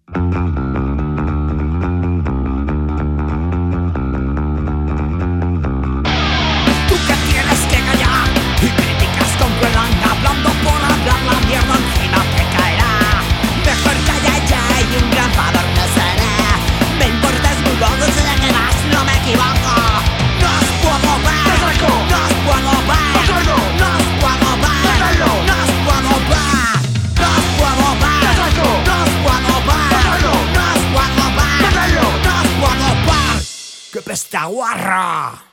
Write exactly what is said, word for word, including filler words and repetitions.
Tú que tienes que callar y criticas con crueldad, hablando por hablar, la mierda encima te caerá. Mejor calla ya y un gran favor no seré. Me importas muy poco, sé de qué vas, no me equivoco. No os puedo ver, no os puedo ver, no os puedo ver, no os puedo ver, no os puedo ver, no os puedo ver, no os puedo ver, no os puedo ver, no os puedo ver. ¡Qué peste guarra!